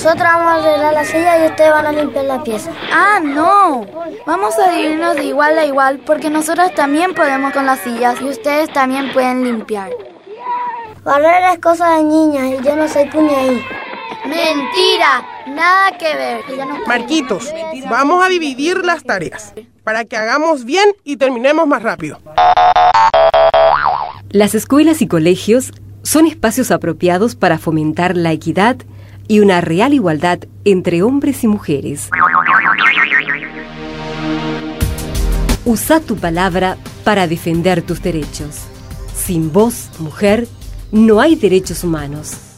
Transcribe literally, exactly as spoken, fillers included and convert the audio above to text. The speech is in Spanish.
Nosotros vamos a arreglar la silla y ustedes van a limpiar la pieza. ¡Ah, no! Vamos a dividirnos de igual a igual porque nosotros también podemos con las sillas y ustedes también pueden limpiar. Barrer es cosa de niñas y yo no soy puña ahí. ¡Mentira! Nada que ver. Marquitos, vamos a dividir las tareas para que hagamos bien y terminemos más rápido. Las escuelas y colegios son espacios apropiados para fomentar la equidad y una real igualdad entre hombres y mujeres. Usa tu palabra para defender tus derechos. Sin voz, mujer, no hay derechos humanos.